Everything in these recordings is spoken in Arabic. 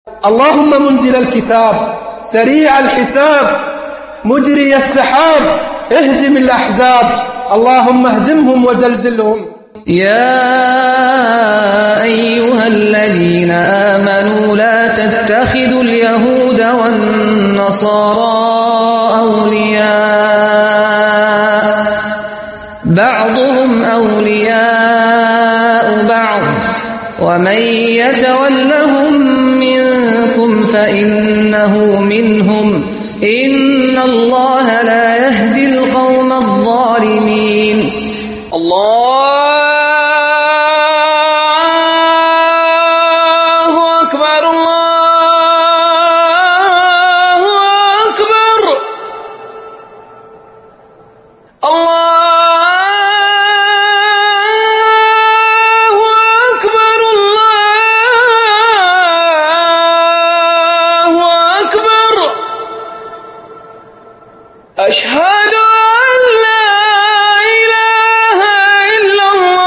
اللهم منزل الكتاب سريع الحساب مجري السحاب اهزم الأحزاب اللهم اهزمهم وزلزلهم. يا أيها الذين آمنوا لا تتخذوا اليهود والنصارى أولياء بعضهم أولياء بعض ومن يتولهم منكم فإنه منهم إن الله لا يهدي القوم الظالمين. أشهد أن لا إله إلا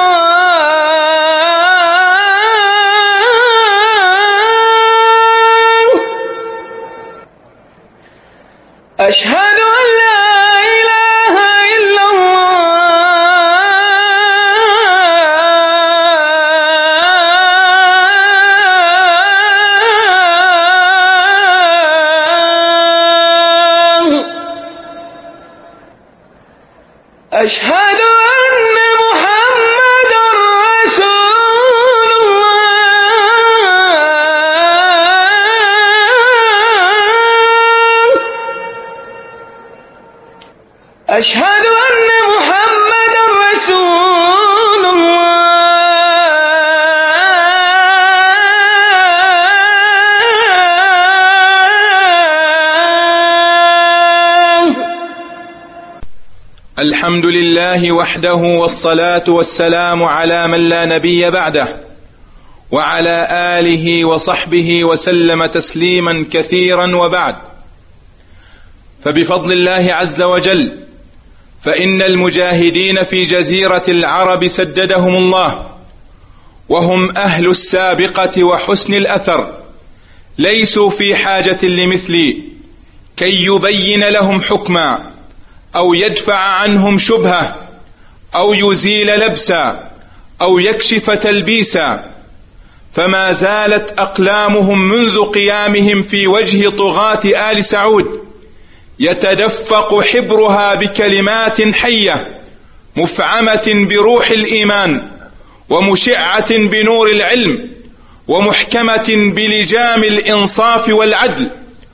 الله أشهد أن لا إله إلا أشهد أن محمدا رسول الله أشهد أن محمدا رسول الحمد لله وحده والصلاة والسلام على من لا نبي بعده وعلى آله وصحبه وسلم تسليما كثيرا وبعد. فبفضل الله عز وجل فإن المجاهدين في جزيرة العرب سددهم الله وهم أهل السابقة وحسن الأثر ليسوا في حاجة لمثلي كي يبين لهم حكما أو يدفع عنهم شبهة أو يزيل لبسا أو يكشف تلبيسا، فما زالت أقلامهم منذ قيامهم في وجه طغاة آل سعود يتدفق حبرها بكلمات حية مفعمة بروح الإيمان ومشعة بنور العلم ومحكمة بلجام الإنصاف والعدل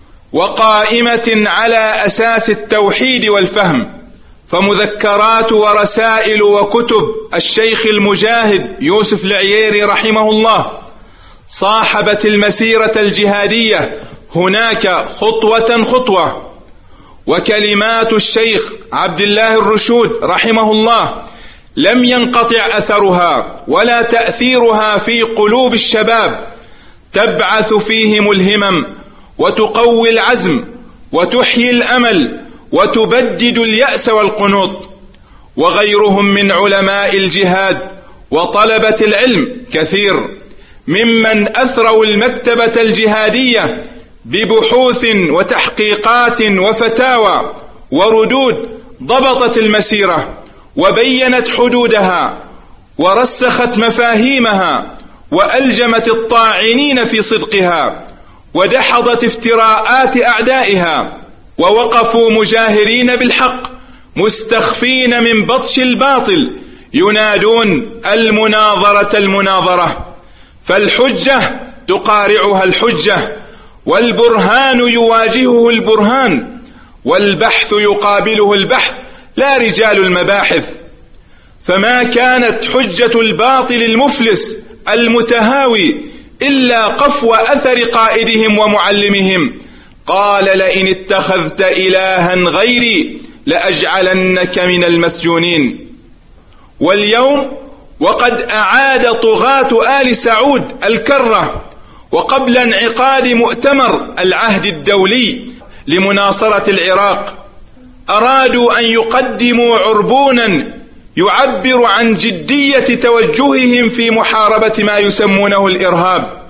وقائمة على أساس التوحيد والفهم. فمذكرات ورسائل وكتب الشيخ المجاهد يوسف العييري رحمه الله صاحبت المسيرة الجهادية هناك خطوة خطوة، وكلمات الشيخ عبد الله الرشود رحمه الله لم ينقطع أثرها ولا تأثيرها في قلوب الشباب، تبعث فيهم الهمم وتقوي العزم وتحيي الأمل وتبدد اليأس والقنوط. وغيرهم من علماء الجهاد وطلبة العلم كثير ممن أثروا المكتبة الجهادية ببحوث وتحقيقات وفتاوى وردود ضبطت المسيرة وبينت حدودها ورسخت مفاهيمها وألجمت الطاعنين في صدقها ودحضت افتراءات أعدائها، ووقفوا مجاهرين بالحق مستخفين من بطش الباطل ينادون المناظرة المناظرة، فالحجة تقارعها الحجة والبرهان يواجهه البرهان والبحث يقابله البحث لا رجال المباحث. فما كانت حجة الباطل المفلس المتهاوي إلا قفو أثر قائدهم ومعلمهم، قال لئن اتخذت إلها غيري لأجعلنك من المسجونين. واليوم وقد أعاد طغاة آل سعود الكرة، وقبل انعقاد مؤتمر العهد الدولي لمناصرة العراق أرادوا أن يقدموا عربونا يعبر عن جدية توجههم في محاربة ما يسمونه الإرهاب،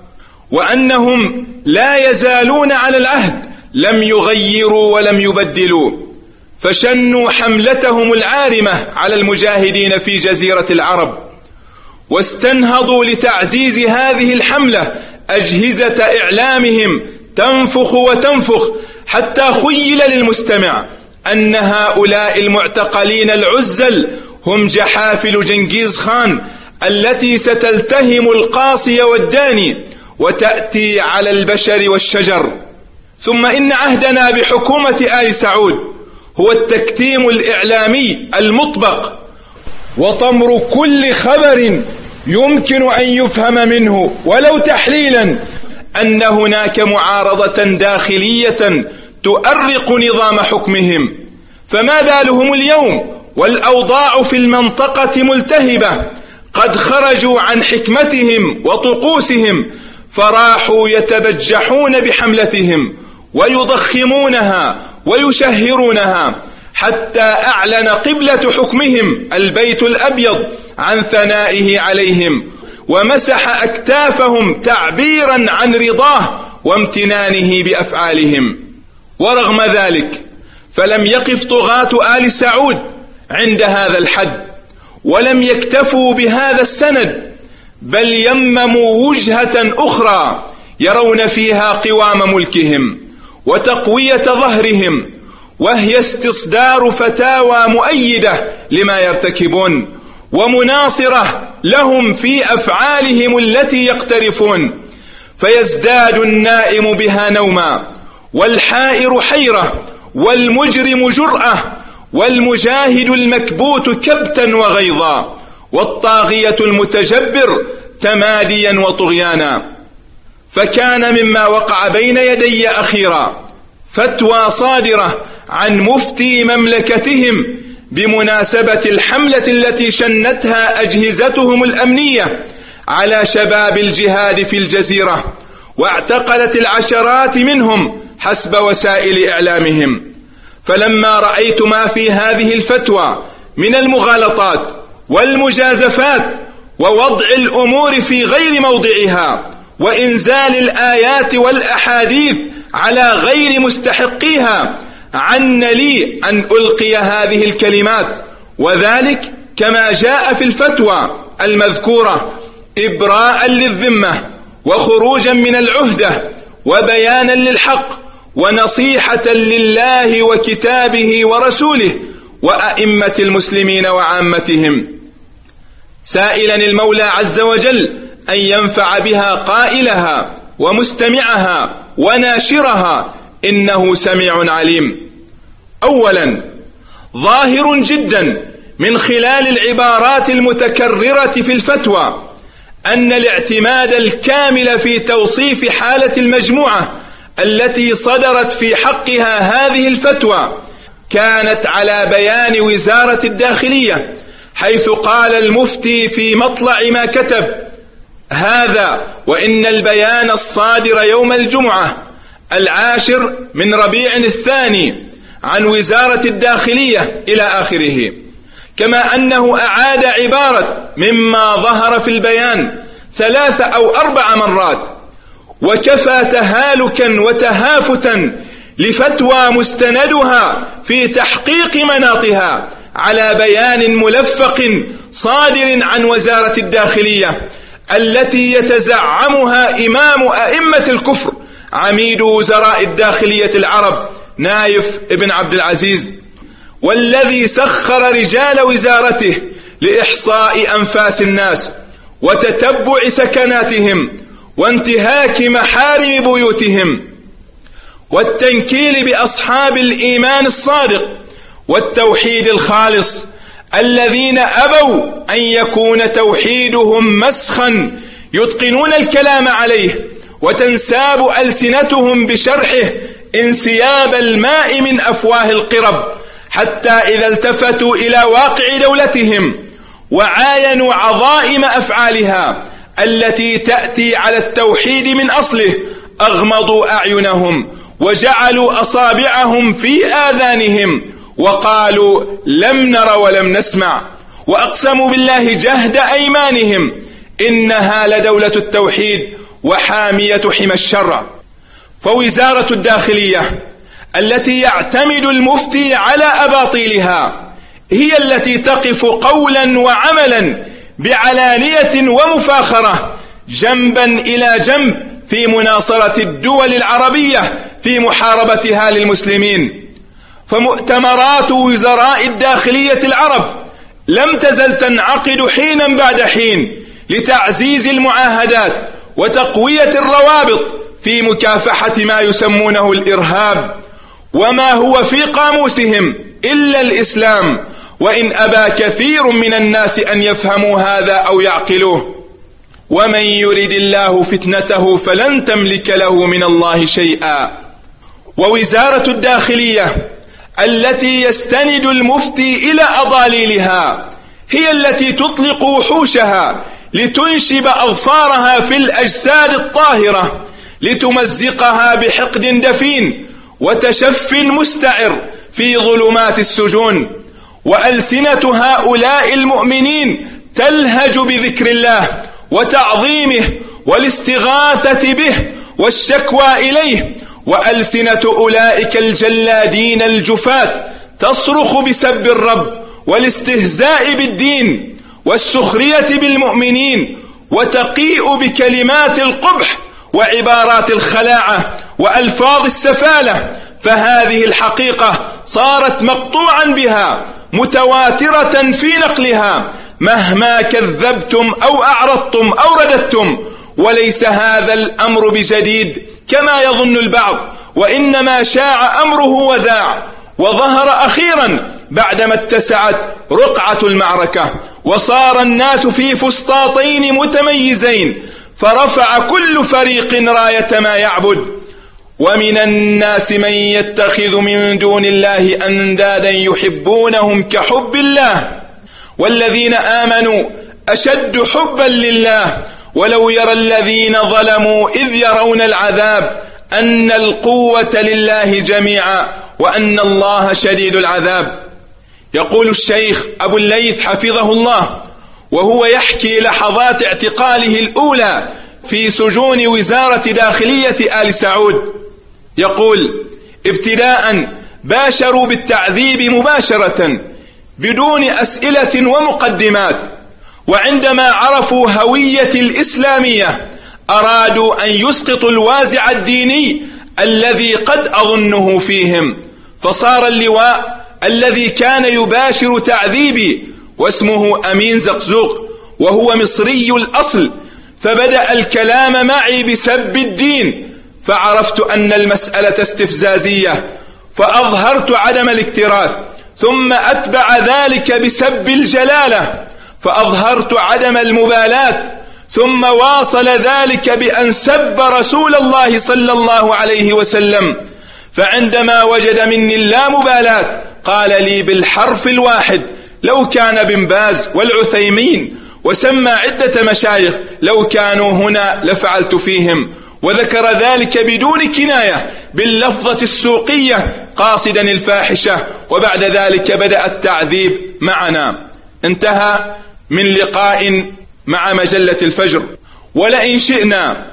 وأنهم لا يزالون على العهد، لم يغيروا ولم يبدلوا، فشنوا حملتهم العارمة على المجاهدين في جزيرة العرب، واستنهضوا لتعزيز هذه الحملة أجهزة إعلامهم تنفخ وتنفخ، حتى خيل للمستمع أن هؤلاء المعتقلين العزل هم جحافل جنكيز خان التي ستلتهم القاصي والداني وتأتي على البشر والشجر. ثم إن عهدنا بحكومة آل سعود هو التكتيم الإعلامي المطبق، وطمر كل خبر يمكن أن يفهم منه ولو تحليلا أن هناك معارضة داخلية تؤرق نظام حكمهم. فما بالهم اليوم والأوضاع في المنطقة ملتهبة، قد خرجوا عن حكمتهم وطقوسهم، فراحوا يتبجحون بحملتهم ويضخمونها ويشهرونها، حتى أعلن قبلة حكمهم البيت الأبيض عن ثنائه عليهم، ومسح أكتافهم تعبيرا عن رضاه وامتنانه بأفعالهم. ورغم ذلك فلم يقف طغاة آل سعود عند هذا الحد، ولم يكتفوا بهذا السند، بل يمموا وجهة أخرى يرون فيها قوام ملكهم وتقوية ظهرهم، وهي استصدار فتاوى مؤيدة لما يرتكبون ومناصرة لهم في أفعالهم التي يقترفون، فيزداد النائم بها نوما، والحائر حيرة، والمجرم جرأة، والمجاهد المكبوت كبتا وغيظا، والطاغية المتجبر تماديا وطغيانا. فكان مما وقع بين يدي أخيرا فتوى صادرة عن مفتي مملكتهم بمناسبة الحملة التي شنتها أجهزتهم الأمنية على شباب الجهاد في الجزيرة، واعتقلت العشرات منهم حسب وسائل إعلامهم. فلما رأيت ما في هذه الفتوى من المغالطات والمجازفات ووضع الأمور في غير موضعها وإنزال الآيات والأحاديث على غير مستحقيها، عن لي أن ألقي هذه الكلمات، وذلك كما جاء في الفتوى المذكورة إبراء للذمة وخروجا من العهدة وبيانا للحق ونصيحة لله وكتابه ورسوله وأئمة المسلمين وعامتهم، سائلا المولى عز وجل أن ينفع بها قائلها ومستمعها وناشرها، إنه سميع عليم. أولا، ظاهر جدا من خلال العبارات المتكررة في الفتوى أن الاعتماد الكامل في توصيف حالة المجموعة التي صدرت في حقها هذه الفتوى كانت على بيان وزارة الداخلية، حيث قال المفتي في مطلع ما كتب هذا: وإن البيان الصادر يوم الجمعة 10 من ربيع الثاني عن وزارة الداخلية إلى آخره. كما أنه أعاد عبارة مما ظهر في البيان 3 أو 4 مرات، وكفى تهالكا وتهافتا لفتوى مستندها في تحقيق مناطها على بيان ملفق صادر عن وزارة الداخلية التي يتزعمها إمام أئمة الكفر عميد وزراء الداخلية العرب نايف ابن عبد العزيز، والذي سخر رجال وزارته لإحصاء أنفاس الناس وتتبع سكناتهم وانتهاك محارم بيوتهم والتنكيل بأصحاب الإيمان الصادق والتوحيد الخالص الذين أبوا أن يكون توحيدهم مسخا يتقنون الكلام عليه وتنساب ألسنتهم بشرحه انسياب الماء من أفواه القرب، حتى إذا التفتوا إلى واقع دولتهم وعاينوا عظائم أفعالها التي تأتي على التوحيد من أصله أغمضوا أعينهم وجعلوا أصابعهم في آذانهم وقالوا لم نر ولم نسمع، وأقسموا بالله جهد أيمانهم إنها لدولة التوحيد وحامية حمى الشرع. فوزارة الداخلية التي يعتمد المفتي على أباطيلها هي التي تقف قولا وعملا بعلانية ومفاخرة جنبا إلى جنب في مناصرة الدول العربية في محاربتها للمسلمين. فمؤتمرات وزراء الداخلية العرب لم تزل تنعقد حينا بعد حين لتعزيز المعاهدات وتقوية الروابط في مكافحة ما يسمونه الإرهاب، وما هو في قاموسهم إلا الإسلام، وإن أبى كثير من الناس أن يفهموا هذا أو يعقلوه. ومن يرد الله فتنته فلن تملك له من الله شيئا. ووزارة الداخلية التي يستند المفتي إلى أضاليلها هي التي تطلق وحوشها لتنشب أظفارها في الأجساد الطاهرة لتمزقها بحقد دفين وتشفي مستعر في ظلمات السجون. وألسنة هؤلاء المؤمنين تلهج بذكر الله وتعظيمه والاستغاثة به والشكوى إليه، وألسنة أولئك الجلادين الجفاة تصرخ بسب الرب والاستهزاء بالدين والسخرية بالمؤمنين، وتقيء بكلمات القبح وعبارات الخلاعة وألفاظ السفالة. فهذه الحقيقة صارت مقطوعا بها متواترة في نقلها مهما كذبتم أو أعرضتم أو رددتم. وليس هذا الأمر بجديد كما يظن البعض، وإنما شاع أمره وذاع وظهر أخيرا بعدما اتسعت رقعة المعركة وصار الناس في فسطاطين متميزين، فرفع كل فريق راية ما يعبد. ومن الناس من يتخذ من دون الله أندادا يحبونهم كحب الله والذين آمنوا أشد حبا لله ولو يرى الذين ظلموا إذ يرون العذاب أن القوة لله جميعا وأن الله شديد العذاب. يقول الشيخ أبو الليث حفظه الله وهو يحكي لحظات اعتقاله الأولى في سجون وزارة داخلية آل سعود، يقول: ابتداء باشروا بالتعذيب مباشرة بدون أسئلة ومقدمات، وعندما عرفوا هوية الإسلامية أرادوا أن يسقطوا الوازع الديني الذي قد أظنه فيهم، فصار اللواء الذي كان يباشر تعذيبي واسمه أمين زقزوق وهو مصري الأصل، فبدأ الكلام معي بسب الدين، فعرفت أن المسألة استفزازية فأظهرت عدم الاكتراث، ثم أتبع ذلك بسب الجلالة فأظهرت عدم المبالاة، ثم واصل ذلك بأن سب رسول الله صلى الله عليه وسلم، فعندما وجد مني اللامبالاة قال لي بالحرف الواحد: لو كان بن باز والعثيمين، وسمى عدة مشايخ لو كانوا هنا لفعلت فيهم، وذكر ذلك بدون كناية باللفظة السوقية قاصدا الفاحشة، وبعد ذلك بدأ التعذيب معنا. انتهى من لقاء مع مجلة الفجر. ولئن شئنا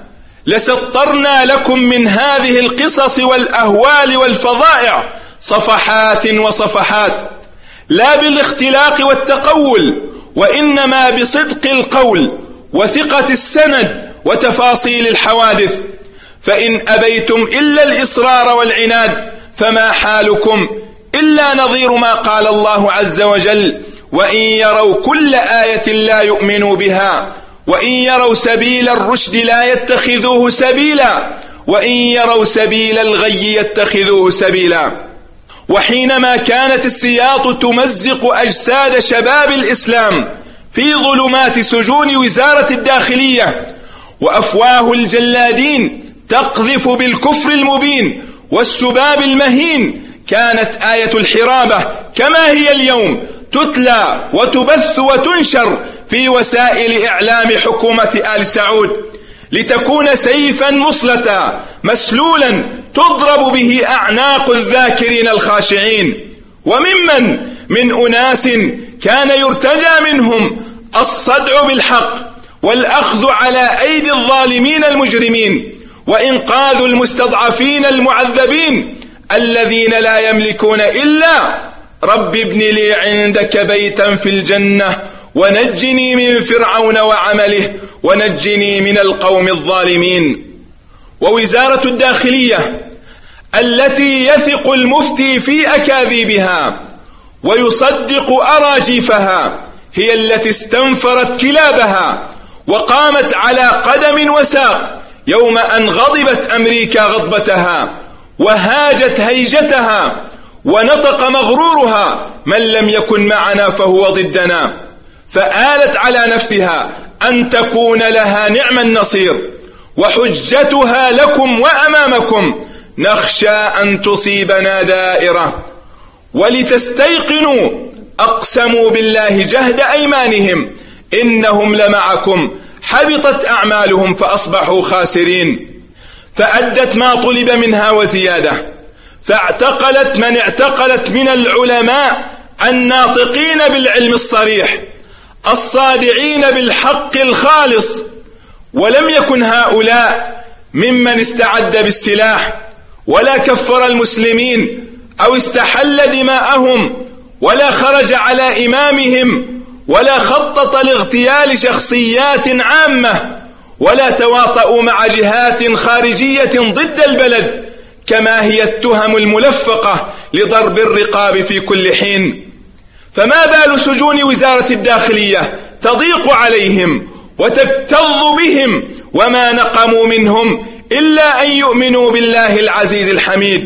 لسطرنا لكم من هذه القصص والأهوال والفظائع صفحات وصفحات، لا بالاختلاق والتقول، وإنما بصدق القول وثقة السند وتفاصيل الحوادث. فإن أبيتم إلا الإصرار والعناد فما حالكم إلا نظير ما قال الله عز وجل: وإن يروا كل آية لا يؤمنوا بها، وإن يروا سبيل الرشد لا يتخذوه سبيلا، وإن يروا سبيل الغي يتخذوه سبيلا. وحينما كانت السياط تمزق أجساد شباب الإسلام في ظلمات سجون وزارة الداخلية، وأفواه الجلادين تقذف بالكفر المبين والسباب المهين، كانت آية الحرابة كما هي اليوم تتلى وتبث وتنشر في وسائل إعلام حكومة آل سعود، لتكون سيفا مصلتا مسلولا تضرب به أعناق الذاكرين الخاشعين، وممن من أناس كان يرتجى منهم الصدع بالحق والأخذ على أيدي الظالمين المجرمين، وإنقاذ المستضعفين المعذبين الذين لا يملكون إلا رب ابن لي عندك بيتا في الجنة ونجني من فرعون وعمله ونجني من القوم الظالمين. ووزارة الداخلية التي يثق المفتي في أكاذيبها ويصدق أراجيفها هي التي استنفرت كلابها وقامت على قدم وساق يوم أن غضبت أمريكا غضبتها وهاجت هيجتها ونطق مغرورها من لم يكن معنا فهو ضدنا، فآلت على نفسها أن تكون لها نعم النصير، وحجتها لكم وأمامكم نخشى أن تصيبنا دائرة. ولتستيقنوا أقسموا بالله جهد أيمانهم إنهم لمعكم حبطت أعمالهم فأصبحوا خاسرين. فأدت ما طلب منها وزيادة، فاعتقلت من اعتقلت من العلماء الناطقين بالعلم الصريح الصادعين بالحق الخالص، ولم يكن هؤلاء ممن استعد بالسلاح ولا كفر المسلمين أو استحل دماءهم ولا خرج على إمامهم ولا خطط لاغتيال شخصيات عامة ولا تواطؤوا مع جهات خارجية ضد البلد كما هي التهم الملفقة لضرب الرقاب في كل حين. فما بال سجون وزارة الداخلية تضيق عليهم وتكتظ بهم وما نقموا منهم إلا أن يؤمنوا بالله العزيز الحميد،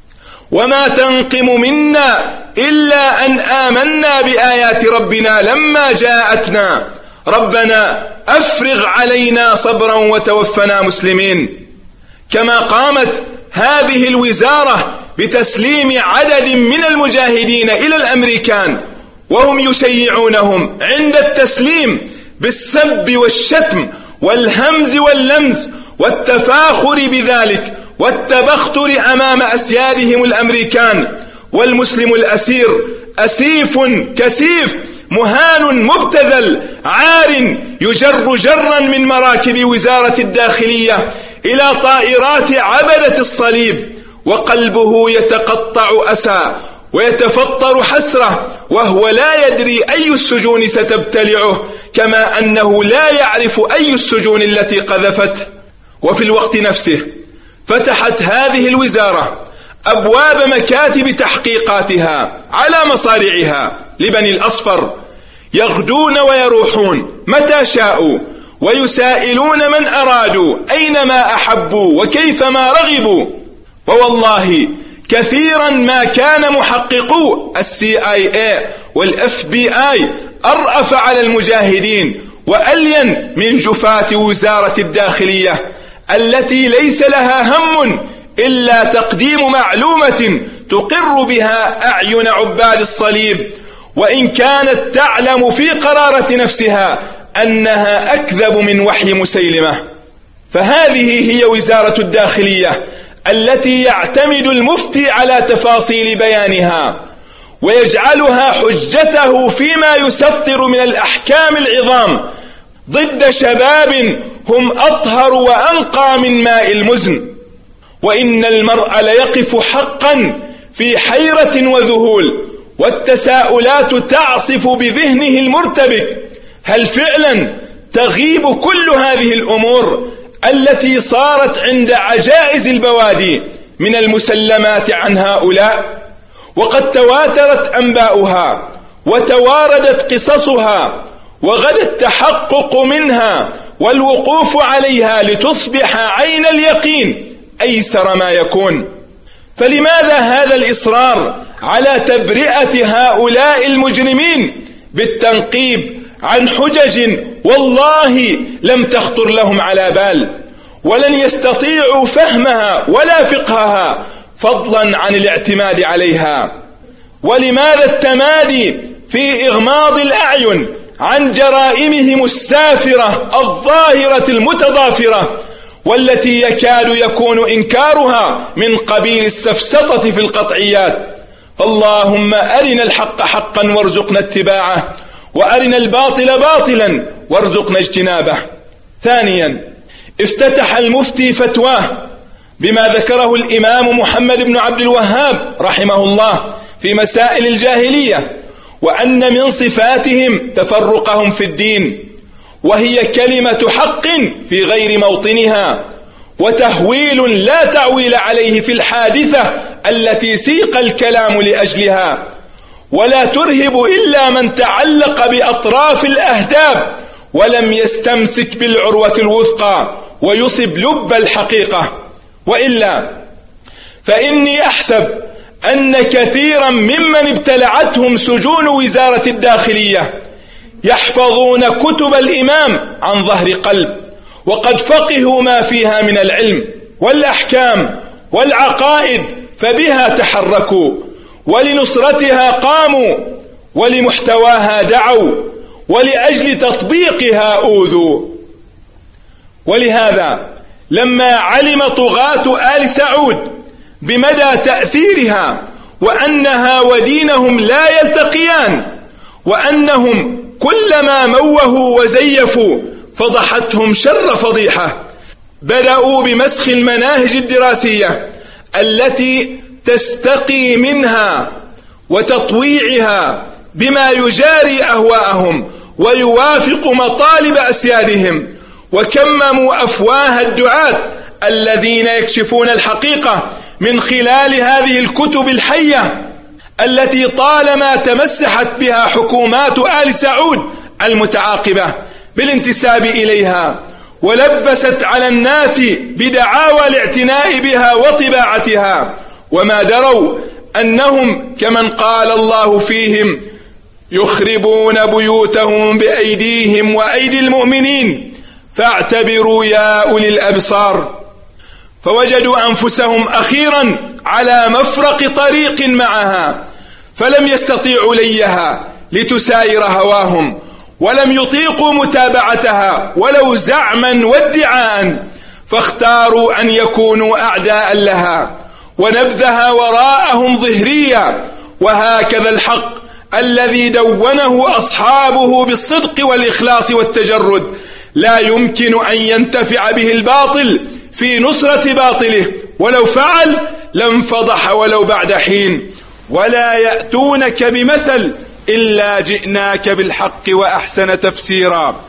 وما تنقم منا إلا أن آمنا بآيات ربنا لما جاءتنا ربنا أفرغ علينا صبرا وتوفنا مسلمين. كما قامت هذه الوزارة بتسليم عدد من المجاهدين إلى الأمريكان وهم يشيعونهم عند التسليم بالسب والشتم والهمز واللمز والتفاخر بذلك والتبختر أمام أسيادهم الأمريكان، والمسلم الأسير أسيف كسيف مهان مبتذل عار يجر جرا من مراكب وزارة الداخلية إلى طائرات عبدة الصليب، وقلبه يتقطع أسى ويتفطر حسرة وهو لا يدري أي السجون ستبتلعه، كما أنه لا يعرف أي السجون التي قذفته. وفي الوقت نفسه فتحت هذه الوزارة أبواب مكاتب تحقيقاتها على مصارعها لبني الأصفر، يغدون ويروحون متى شاءوا ويسائلون من أرادوا أينما أحبوا وكيفما رغبوا. ووالله كثيرا ما كان محققو CIA والFBI أرأف على المجاهدين وألين من جفاة وزارة الداخلية التي ليس لها هم إلا تقديم معلومة تقر بها أعين عباد الصليب، وإن كانت تعلم في قرارة نفسها أنها أكذب من وحي مسيلمة. فهذه هي وزارة الداخلية التي يعتمد المفتي على تفاصيل بيانها ويجعلها حجته فيما يسطر من الأحكام العظام ضد شباب هم أطهر وأنقى من ماء المزن. وإن المرء ليقف حقا في حيرة وذهول والتساؤلات تعصف بذهنه المرتبك، هل فعلا تغيب كل هذه الأمور التي صارت عند عجائز البوادي من المسلمات عن هؤلاء؟ وقد تواترت أنباؤها وتواردت قصصها وغدا التحقق منها والوقوف عليها لتصبح عين اليقين أيسر ما يكون. فلماذا هذا الإصرار على تبرئة هؤلاء المجرمين بالتنقيب عن حجج والله لم تخطر لهم على بال ولن يستطيعوا فهمها ولا فقهها فضلا عن الاعتماد عليها؟ ولماذا التمادي في إغماض الأعين عن جرائمهم السافرة الظاهرة المتضافرة والتي يكاد يكون إنكارها من قبيل السفسطة في القطعيات؟ اللهم أرنا الحق حقا وارزقنا اتباعه، وأرنا الباطل باطلا وارزقنا اجتنابه. ثانيا، افتتح المفتي فتواه بما ذكره الإمام محمد بن عبد الوهاب رحمه الله في مسائل الجاهلية، وأن من صفاتهم تفرقهم في الدين، وهي كلمة حق في غير موطنها، وتهويل لا تعويل عليه في الحادثة التي سيق الكلام لأجلها، ولا ترهب إلا من تعلق بأطراف الأهداب ولم يستمسك بالعروة الوثقى ويصب لب الحقيقة. وإلا فإني أحسب أن كثيرا ممن ابتلعتهم سجون وزارة الداخلية يحفظون كتب الإمام عن ظهر قلب، وقد فقهوا ما فيها من العلم والأحكام والعقائد، فبها تحركوا، ولنصرتها قاموا، ولمحتواها دعوا، ولأجل تطبيقها أوذوا. ولهذا لما علم طغاة آل سعود بمدى تأثيرها، وأنها ودينهم لا يلتقيان، وأنهم كلما موهوا وزيفوا فضحتهم شر فضيحة، بدأوا بمسخ المناهج الدراسية التي تستقي منها وتطويعها بما يجاري أهواءهم ويوافق مطالب أسيادهم، وكمموا أفواه الدعاة الذين يكشفون الحقيقة من خلال هذه الكتب الحية التي طالما تمسحت بها حكومات آل سعود المتعاقبة بالانتساب إليها، ولبست على الناس بدعاوى الاعتناء بها وطباعتها، وما دروا أنهم كمن قال الله فيهم يخربون بيوتهم بأيديهم وأيدي المؤمنين فاعتبروا يا أولي الأبصار. فوجدوا أنفسهم أخيرا على مفرق طريق معها، فلم يستطيعوا ليها لتساير هواهم، ولم يطيقوا متابعتها ولو زعما وادعاء، فاختاروا أن يكونوا أعداء لها ونبذها وراءهم ظهريا. وهكذا الحق الذي دونه أصحابه بالصدق والإخلاص والتجرد لا يمكن أن ينتفع به الباطل في نصرة باطله، ولو فعل لانفضح ولو بعد حين. ولا يأتونك بمثل إلا جئناك بالحق وأحسن تفسيرا.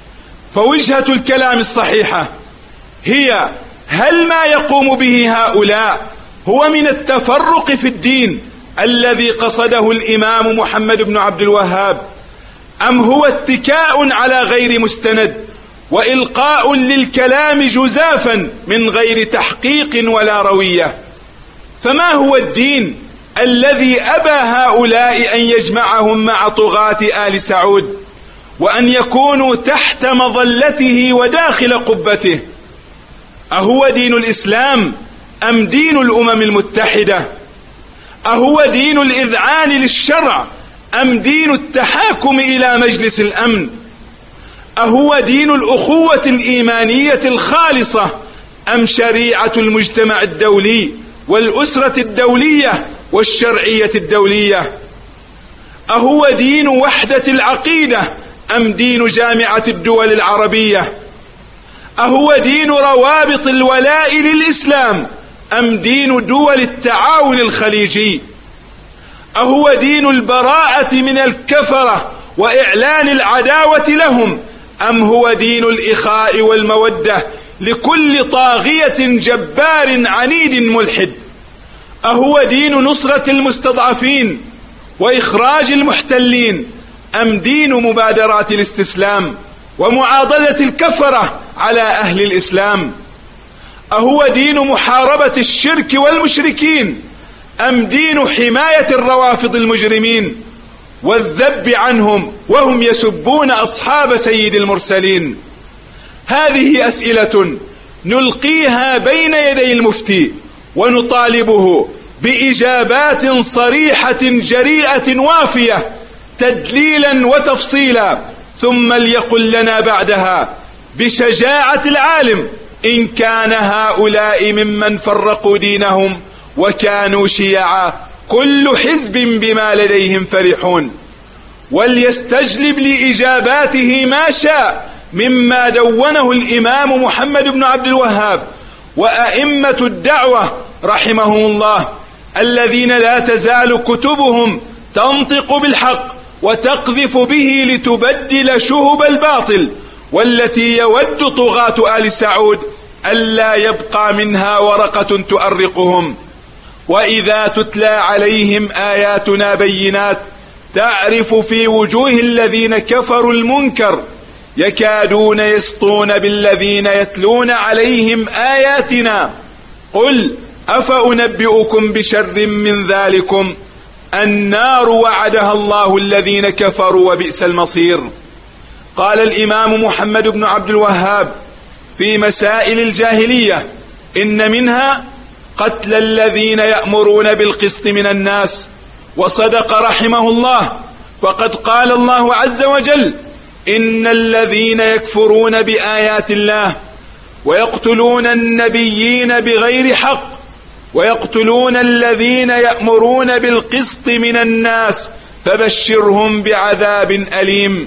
فوجهة الكلام الصحيحة هي: هل ما يقوم به هؤلاء هو من التفرق في الدين الذي قصده الإمام محمد بن عبد الوهاب، أم هو اتكاء على غير مستند وإلقاء للكلام جزافا من غير تحقيق ولا روية؟ فما هو الدين الذي أبى هؤلاء أن يجمعهم مع طغاة آل سعود وأن يكونوا تحت مظلته وداخل قبته؟ أهو دين الإسلام أم دين الأمم المتحدة؟ أهو دين الإذعان للشرع أم دين التحاكم إلى مجلس الأمن؟ أهو دين الأخوة الإيمانية الخالصة أم شريعة المجتمع الدولي والأسرة الدولية والشرعية الدولية؟ أهو دين وحدة العقيدة أم دين جامعة الدول العربية؟ أهو دين روابط الولاء للإسلام أم دين دول التعاون الخليجي؟ أهو دين البراءة من الكفرة وإعلان العداوة لهم أم هو دين الإخاء والمودة لكل طاغية جبار عنيد ملحد؟ أهو دين نصرة المستضعفين وإخراج المحتلين أم دين مبادرات الاستسلام ومعاضدة الكفرة على أهل الإسلام؟ أهو دين محاربة الشرك والمشركين أم دين حماية الروافض المجرمين والذب عنهم وهم يسبون أصحاب سيد المرسلين؟ هذه أسئلة نلقيها بين يدي المفتي ونطالبه بإجابات صريحة جريئة وافية تدليلا وتفصيلا، ثم ليقل لنا بعدها بشجاعة العالم إن كان هؤلاء ممن فرقوا دينهم وكانوا شيعا كل حزب بما لديهم فرحون. وليستجلب لإجاباته ما شاء مما دونه الإمام محمد بن عبد الوهاب وأئمة الدعوة رحمهم الله، الذين لا تزال كتبهم تنطق بالحق وتقذف به لتبدل شهب الباطل، والتي يود طغاة آل سعود ألا يبقى منها ورقة تؤرقهم. وإذا تتلى عليهم آياتنا بينات تعرف في وجوه الذين كفروا المنكر، يكادون يسطون بالذين يتلون عليهم آياتنا. قل أفأنبئكم بشر من ذلكم النار وعدها الله الذين كفروا وبئس المصير. قال الإمام محمد بن عبد الوهاب في مسائل الجاهلية: إن منها قتل الذين يأمرون بالقسط من الناس. وصدق رحمه الله، وقد قال الله عز وجل: إن الذين يكفرون بآيات الله ويقتلون النبيين بغير حق ويقتلون الذين يأمرون بالقسط من الناس فبشرهم بعذاب أليم.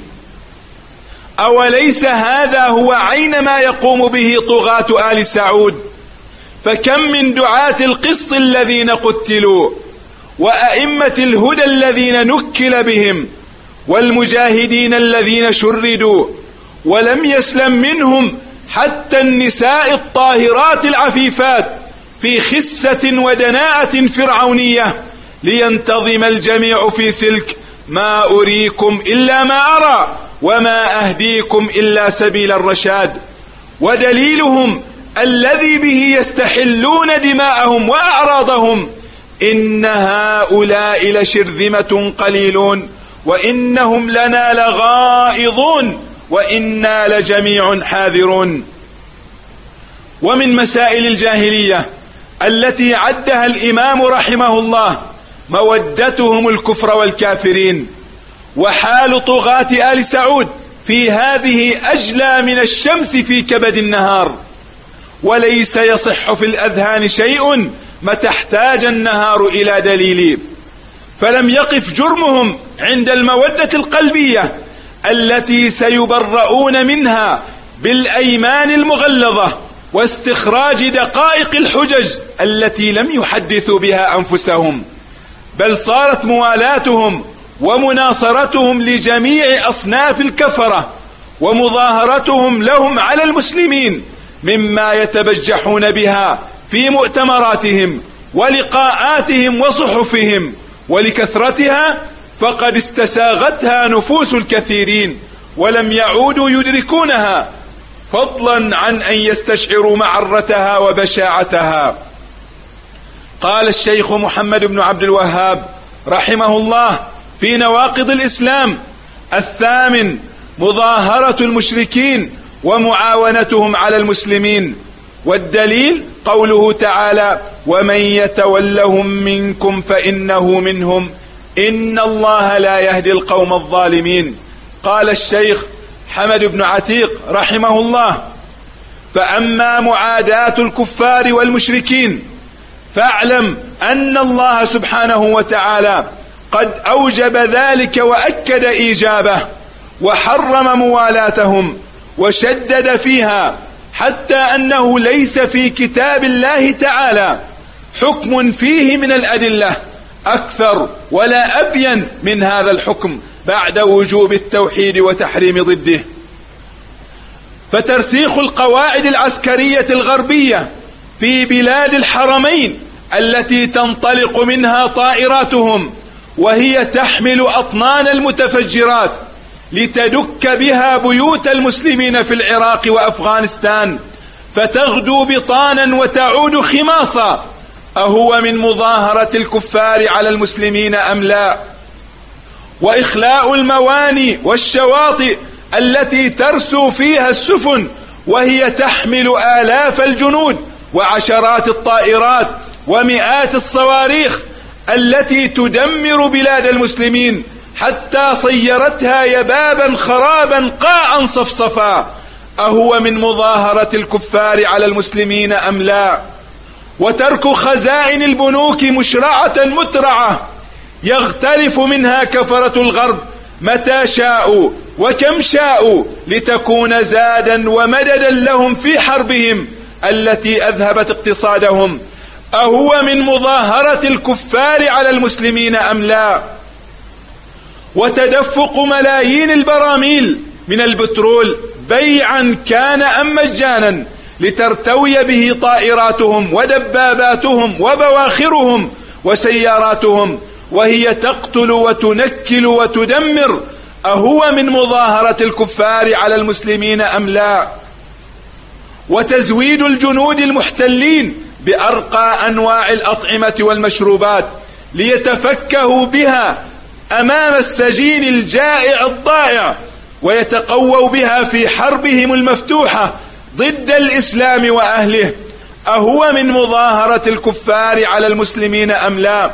أوليس هذا هو عين ما يقوم به طغاة آل سعود؟ فكم من دعاة القسط الذين قتلوا، وأئمة الهدى الذين نكل بهم، والمجاهدين الذين شردوا، ولم يسلم منهم حتى النساء الطاهرات العفيفات في خسة ودناءة فرعونية، لينتظم الجميع في سلك: ما أريكم إلا ما أرى وما أهديكم إلا سبيل الرشاد. ودليلهم الذي به يستحلون دماءهم وأعراضهم: إن هؤلاء لشرذمة قليلون وإنهم لنا لغائظون وإنا لجميع حاذرون. ومن مسائل الجاهلية التي عدها الإمام رحمه الله مودتهم الكفر والكافرين. وحال طغاة آل سعود في هذه أجلى من الشمس في كبد النهار، وليس يصح في الأذهان شيء متى احتاج النهار إلى دليل. فلم يقف جرمهم عند المودة القلبية التي سيبرؤون منها بالأيمان المغلظة واستخراج دقائق الحجج التي لم يحدثوا بها أنفسهم، بل صارت موالاتهم ومناصرتهم لجميع أصناف الكفرة ومظاهرتهم لهم على المسلمين مما يتبجحون بها في مؤتمراتهم ولقاءاتهم وصحفهم، ولكثرتها فقد استساغتها نفوس الكثيرين ولم يعودوا يدركونها، فضلا عن أن يستشعروا معرتها وبشاعتها. قال الشيخ محمد بن عبد الوهاب رحمه الله في نواقض الإسلام: 8 مظاهرة المشركين ومعاونتهم على المسلمين. والدليل قوله تعالى: ومن يتولهم منكم فإنه منهم إن الله لا يهدي القوم الظالمين. قال الشيخ حمد بن عتيق رحمه الله: فأما معاداة الكفار والمشركين فاعلم أن الله سبحانه وتعالى قد أوجب ذلك وأكد إيجابه، وحرم موالاتهم وشدد فيها، حتى أنه ليس في كتاب الله تعالى حكم فيه من الأدلة أكثر ولا أبين من هذا الحكم بعد وجوب التوحيد وتحريم ضده. فترسيخ القواعد العسكرية الغربية في بلاد الحرمين التي تنطلق منها طائراتهم وهي تحمل أطنان المتفجرات لتدك بها بيوت المسلمين في العراق وأفغانستان فتغدو بطانا وتعود خماصا، أهو من مظاهرة الكفار على المسلمين أم لا؟ وإخلاء المواني والشواطئ التي ترسو فيها السفن وهي تحمل آلاف الجنود وعشرات الطائرات ومئات الصواريخ التي تدمر بلاد المسلمين حتى صيرتها يبابا خرابا قاعا صفصفا، أهو من مظاهرة الكفار على المسلمين أم لا؟ وترك خزائن البنوك مشرعة مترعة يغترف منها كفرة الغرب متى شاءوا وكم شاءوا لتكون زادا ومددا لهم في حربهم التي أذهبت اقتصادهم. أهو من مظاهرة الكفار على المسلمين أم لا؟ وتدفق ملايين البراميل من البترول بيعا كان أم مجانا لترتوي به طائراتهم ودباباتهم وبواخرهم وسياراتهم وهي تقتل وتنكل وتدمر، أهو من مظاهرة الكفار على المسلمين أم لا؟ وتزويد الجنود المحتلين بأرقى أنواع الأطعمة والمشروبات ليتفكهوا بها أمام السجين الجائع الضائع ويتقووا بها في حربهم المفتوحة ضد الإسلام وأهله، أهو من مظاهرة الكفار على المسلمين أم لا؟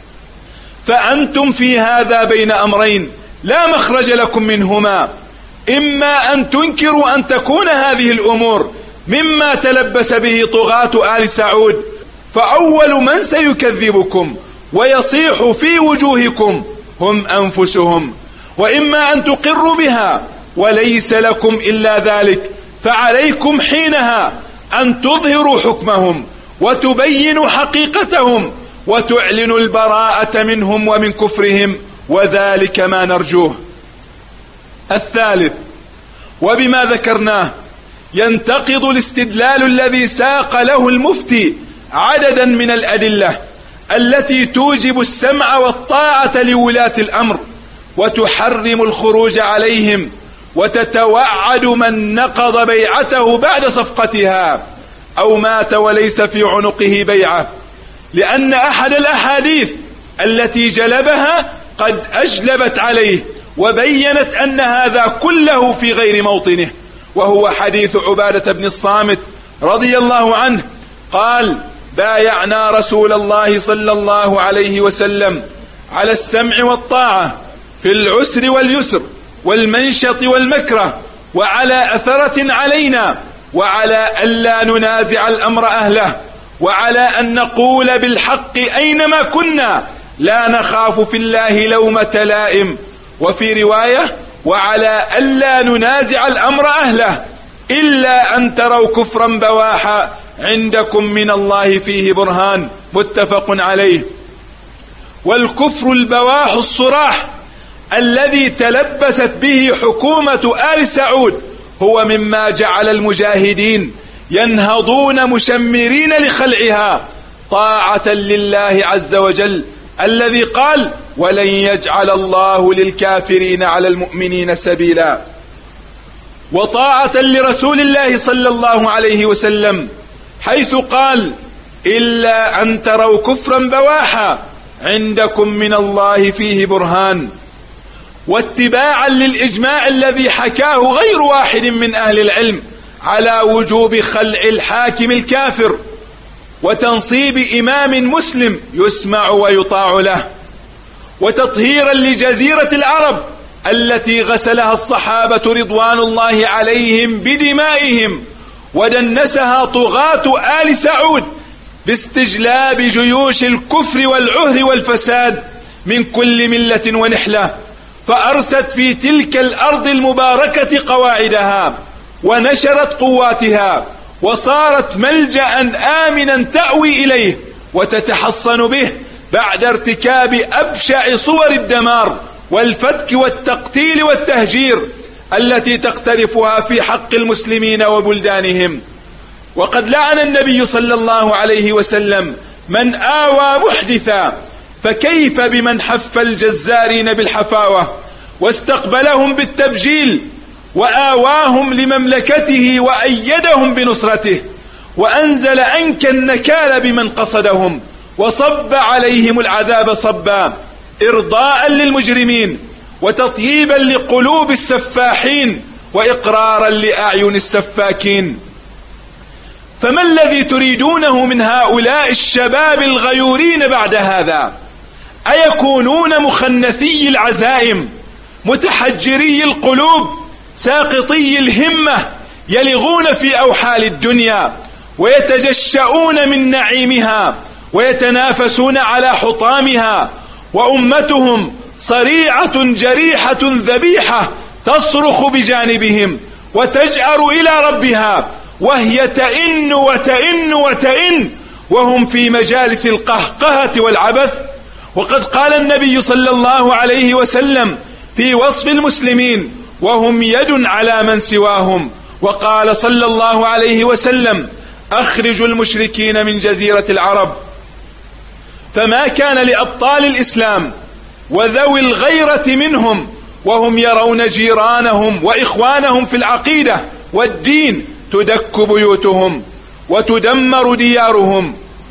فأنتم في هذا بين أمرين لا مخرج لكم منهما، إما أن تنكروا أن تكون هذه الأمور مما تلبس به طغاة آل سعود، فأول من سيكذبكم ويصيح في وجوهكم هم أنفسهم، وإما أن تقروا بها وليس لكم إلا ذلك، فعليكم حينها أن تظهروا حكمهم وتبينوا حقيقتهم وتعلنوا البراءة منهم ومن كفرهم، وذلك ما نرجوه. الثالث، وبما ذكرناه ينتقض الاستدلال الذي ساق له المفتي عددا من الأدلة التي توجب السمع والطاعة لولاة الأمر وتحرم الخروج عليهم، وتتوعد من نقض بيعته بعد صفقتها أو مات وليس في عنقه بيعة، لأن أحد الأحاديث التي جلبها قد أجلبت عليه وبينت أن هذا كله في غير موطنه، وهو حديث عبادة بن الصامت رضي الله عنه قال: بايعنا رسول الله صلى الله عليه وسلم على السمع والطاعة في العسر واليسر والمنشط والمكره، وعلى أثرة علينا، وعلى ألا ننازع الأمر أهله، وعلى أن نقول بالحق أينما كنا لا نخاف في الله لومة لائم، وفي رواية: وعلى ألا ننازع الأمر أهله إلا أن تروا كفرا بواحا عندكم من الله فيه برهان، متفق عليه. والكفر البواح الصراح الذي تلبست به حكومة آل سعود هو مما جعل المجاهدين ينهضون مشمرين لخلعها طاعة لله عز وجل الذي قال: ولن يجعل الله للكافرين على المؤمنين سبيلا، وطاعة لرسول الله صلى الله عليه وسلم حيث قال: إلا أن تروا كفرا بواحا عندكم من الله فيه برهان، واتباعا للإجماع الذي حكاه غير واحد من أهل العلم على وجوب خلع الحاكم الكافر وتنصيب إمام مسلم يسمع ويطاع له، وتطهيرا لجزيرة العرب التي غسلها الصحابة رضوان الله عليهم بدمائهم ودنسها طغاة آل سعود باستجلاب جيوش الكفر والعهر والفساد من كل ملة ونحلة، فأرست في تلك الأرض المباركة قواعدها ونشرت قواتها وصارت ملجأ آمنا تأوي إليه وتتحصن به بعد ارتكاب أبشع صور الدمار والفتك والتقتيل والتهجير التي تقترفها في حق المسلمين وبلدانهم. وقد لعن النبي صلى الله عليه وسلم من آوى محدثا، فكيف بمن حف الجزارين بالحفاوة واستقبلهم بالتبجيل وآواهم لمملكته وأيدهم بنصرته، وأنزل أنك النكال بمن قصدهم وصب عليهم العذاب صبا إرضاء للمجرمين وتطييبا لقلوب السفاحين وإقرارا لأعين السفاكين. فما الذي تريدونه من هؤلاء الشباب الغيورين بعد هذا؟ أيكونون مخنثي العزائم متحجري القلوب ساقطي الهمة يلغون في أوحال الدنيا ويتجشؤون من نعيمها ويتنافسون على حطامها، وأمتهم صريعة جريحة ذبيحة تصرخ بجانبهم وتجأر إلى ربها، وهي تئن وتئن وتئن وهم في مجالس القهقهة والعبث. وقد قال النبي صلى الله عليه وسلم في وصف المسلمين: وهم يد على من سواهم. وقال صلى الله عليه وسلم: أخرجوا المشركين من جزيرة العرب. فما كان لأبطال الإسلام وذوي الغيرة منهم وهم يرون جيرانهم وإخوانهم في العقيدة والدين تدك بيوتهم وتدمر ديارهم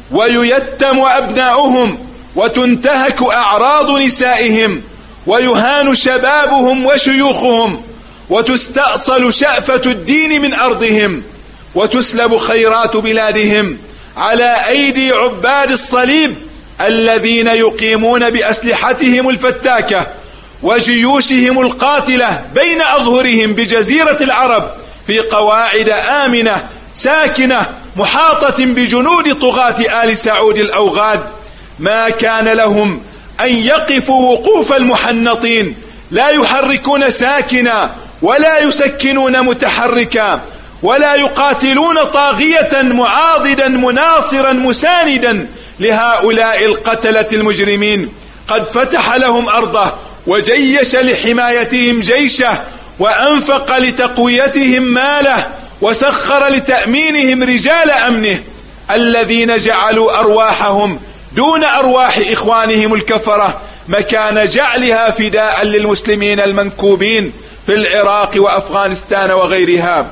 وييتم أبناؤهم وتنتهك أعراض نسائهم ويهان شبابهم وشيوخهم وتستأصل شأفة الدين من أرضهم وتسلب خيرات بلادهم على أيدي عباد الصليب الذين يقيمون بأسلحتهم الفتاكة وجيوشهم القاتلة بين أظهرهم بجزيرة العرب في قواعد آمنة ساكنة محاطة بجنود طغاة آل سعود الأوغاد. ما كان لهم أن يقفوا وقوف المحنطين، لا يحركون ساكنا ولا يسكنون متحركا ولا يقاتلون طاغية معاضدا مناصرا مساندا لهؤلاء القتلة المجرمين. قد فتح لهم أرضه وجيش لحمايتهم جيشه وأنفق لتقويتهم ماله وسخر لتأمينهم رجال أمنه الذين جعلوا أرواحهم دون أرواح إخوانهم الكفرة مكان جعلها فداء للمسلمين المنكوبين في العراق وأفغانستان وغيرها.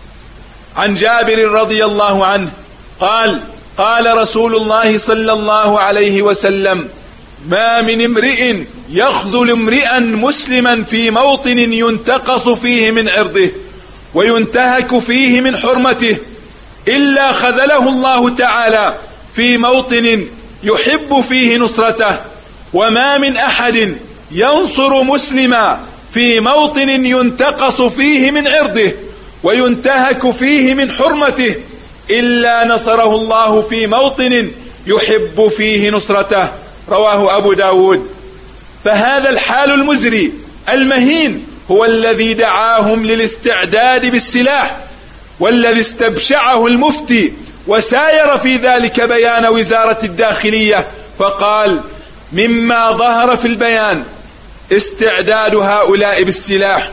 عن جابر رضي الله عنه قال: قال رسول الله صلى الله عليه وسلم: ما من امرئ يخذل امرئا مسلما في موطن ينتقص فيه من عرضه وينتهك فيه من حرمته إلا خذله الله تعالى في موطن يحب فيه نصرته. وما من أحد ينصر مسلما في موطن ينتقص فيه من عرضه وينتهك فيه من حرمته إلا نصره الله في موطن يحب فيه نصرته. رواه أبو داود. فهذا الحال المزري المهين هو الذي دعاهم للاستعداد بالسلاح، والذي استبشعه المفتي وساير في ذلك بيان وزارة الداخلية فقال: مما ظهر في البيان استعداد هؤلاء بالسلاح،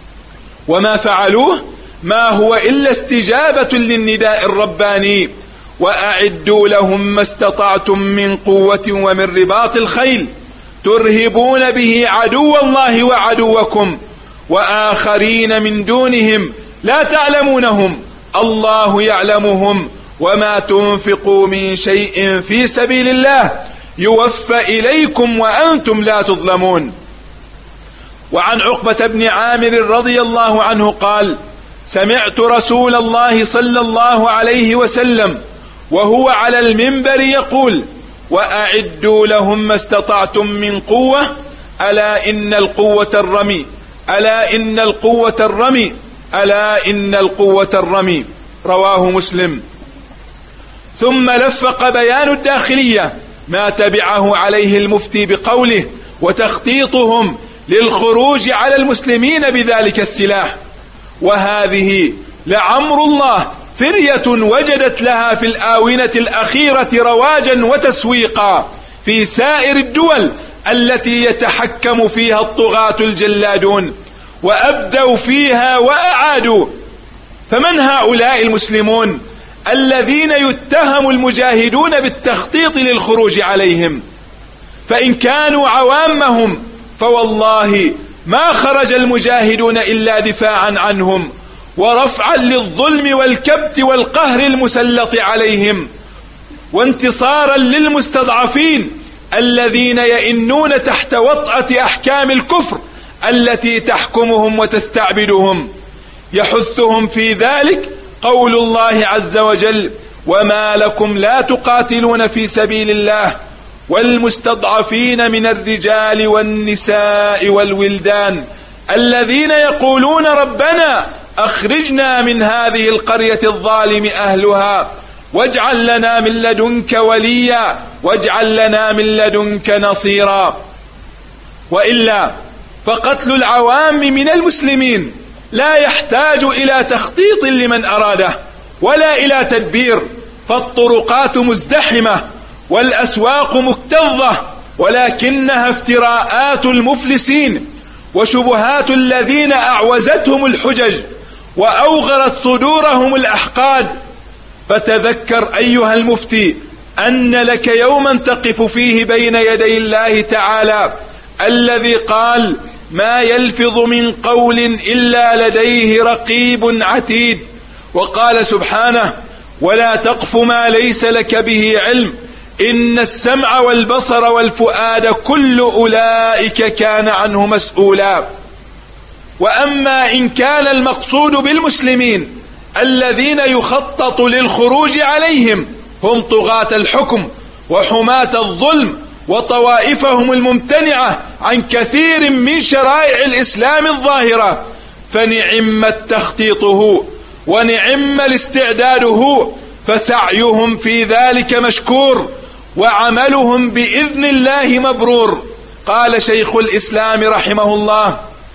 وما فعلوه ما هو إلا استجابة للنداء الرباني: وأعدوا لهم ما استطعتم من قوة ومن رباط الخيل ترهبون به عدو الله وعدوكم وآخرين من دونهم لا تعلمونهم الله يعلمهم وما تنفقوا من شيء في سبيل الله يوفى إليكم وأنتم لا تظلمون. وعن عقبة بن عامر رضي الله عنه قال: سمعت رسول الله صلى الله عليه وسلم وهو على المنبر يقول: وأعدوا لهم ما استطعتم من قوة ألا إن القوة الرمي ألا إن القوة الرمي ألا إن القوة الرمي. رواه مسلم. ثم لفق بيان الداخلية ما تبعه عليه المفتي بقوله: وتخطيطهم للخروج على المسلمين بذلك السلاح. وهذه لعمر الله فرية وجدت لها في الآونة الأخيرة رواجا وتسويقا في سائر الدول التي يتحكم فيها الطغاة الجلادون، وأبدوا فيها وأعادوا. فمن هؤلاء المسلمون الذين يتهم المجاهدون بالتخطيط للخروج عليهم؟ فإن كانوا عوامهم فوالله ما خرج المجاهدون إلا دفاعا عنهم ورفعا للظلم والكبت والقهر المسلط عليهم، وانتصارا للمستضعفين الذين يئنون تحت وطأة أحكام الكفر التي تحكمهم وتستعبدهم. يحثهم في ذلك قول الله عز وجل: وما لكم لا تقاتلون في سبيل الله والمستضعفين من الرجال والنساء والولدان الذين يقولون ربنا أخرجنا من هذه القرية الظالم أهلها واجعل لنا من لدنك وليا واجعل لنا من لدنك نصيرا. وإلا فقتل العوام من المسلمين لا يحتاج إلى تخطيط لمن أراده ولا إلى تدبير، فالطرقات مزدحمة والأسواق مكتظة، ولكنها افتراءات المفلسين وشبهات الذين أعوزتهم الحجج وأوغرت صدورهم الأحقاد. فتذكر أيها المفتي أن لك يوما تقف فيه بين يدي الله تعالى الذي قال: ما يلفظ من قول إلا لديه رقيب عتيد. وقال سبحانه: ولا تقف ما ليس لك به علم إن السمع والبصر والفؤاد كل أولئك كان عنه مسؤولا. وأما إن كان المقصود بالمسلمين الذين يخطط للخروج عليهم هم طغاة الحكم وحماة الظلم وطوائفهم الممتنعة عن كثير من شرائع الإسلام الظاهرة، فنعم التخطيط ونعم الاستعداد، فسعيهم في ذلك مشكور وعملهم بإذن الله مبرور. قال شيخ الإسلام رحمه الله: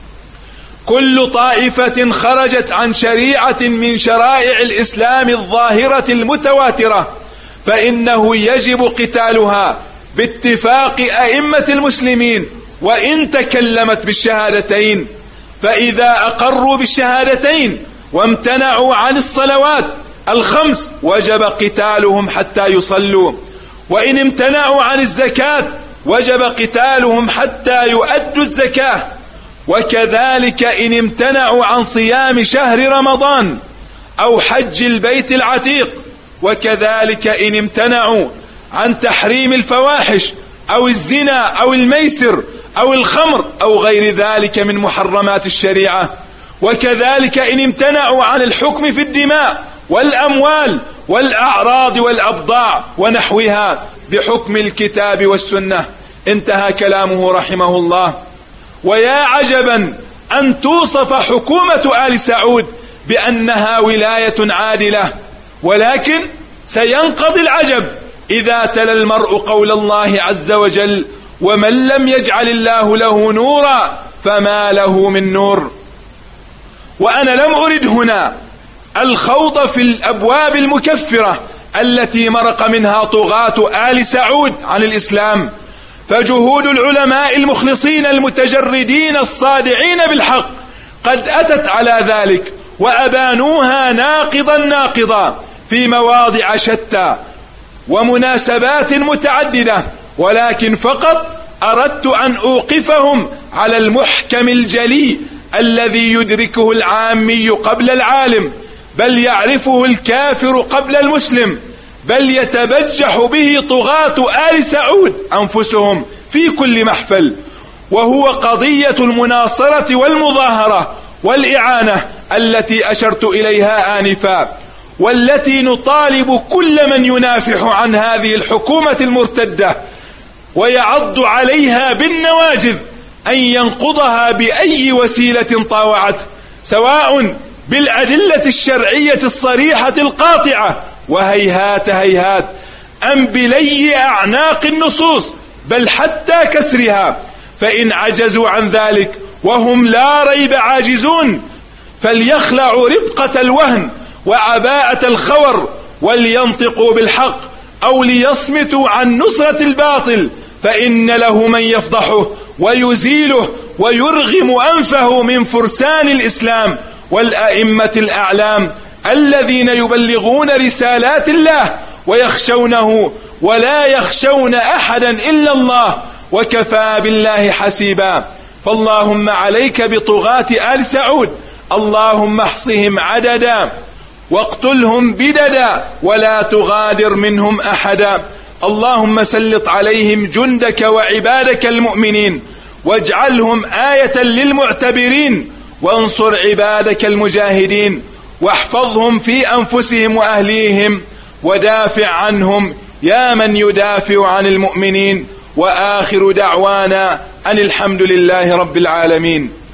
كل طائفة خرجت عن شريعة من شرائع الإسلام الظاهرة المتواترة فإنه يجب قتالها باتفاق أئمة المسلمين وإن تكلمت بالشهادتين، فإذا أقروا بالشهادتين وامتنعوا عن الصلوات الخمس وجب قتالهم حتى يصلوا، وإن امتنعوا عن الزكاة وجب قتالهم حتى يؤدوا الزكاة، وكذلك إن امتنعوا عن صيام شهر رمضان أو حج البيت العتيق، وكذلك إن امتنعوا عن تحريم الفواحش أو الزنا أو الميسر أو الخمر أو غير ذلك من محرمات الشريعة، وكذلك إن امتنعوا عن الحكم في الدماء والأموال والأعراض والأبضاع ونحوها بحكم الكتاب والسنة. انتهى كلامه رحمه الله. ويا عجبا أن توصف حكومة آل سعود بأنها ولاية عادلة، ولكن سينقضي العجب إذا تلا المرء قول الله عز وجل: ومن لم يجعل الله له نورا فما له من نور. وأنا لم أرد هنا الخوض في الأبواب المكفرة التي مرق منها طغاة آل سعود عن الإسلام، فجهود العلماء المخلصين المتجردين الصادعين بالحق قد أتت على ذلك وأبانوها ناقضا في مواضع شتى ومناسبات متعددة، ولكن فقط أردت أن أوقفهم على المحكم الجلي الذي يدركه العامي قبل العالم، بل يعرفه الكافر قبل المسلم، بل يتبجح به طغاة آل سعود أنفسهم في كل محفل، وهو قضية المناصرة والمظاهرة والإعانة التي أشرت إليها آنفا، والتي نطالب كل من ينافح عن هذه الحكومة المرتدة ويعض عليها بالنواجذ أن ينقضها بأي وسيلة طاوعته، سواء بالأدلة الشرعية الصريحة القاطعة وهيهات هيهات، أم بلي أعناق النصوص بل حتى كسرها. فإن عجزوا عن ذلك وهم لا ريب عاجزون فليخلعوا ربقة الوهن وعباءة الخور ولينطقوا بالحق، أو ليصمتوا عن نصرة الباطل، فإن له من يفضحه ويزيله ويرغم أنفه من فرسان الإسلام والأئمة الأعلام الذين يبلغون رسالات الله ويخشونه ولا يخشون أحدا إلا الله، وكفى بالله حسيبا. فاللهم عليك بطغاة آل سعود، اللهم احصهم عددا واقتلهم بددا ولا تغادر منهم أحدا. اللهم سلط عليهم جندك وعبادك المؤمنين واجعلهم آية للمعتبرين، وانصر عبادك المجاهدين واحفظهم في أنفسهم وأهليهم ودافع عنهم يا من يدافع عن المؤمنين. وآخر دعوانا أن الحمد لله رب العالمين.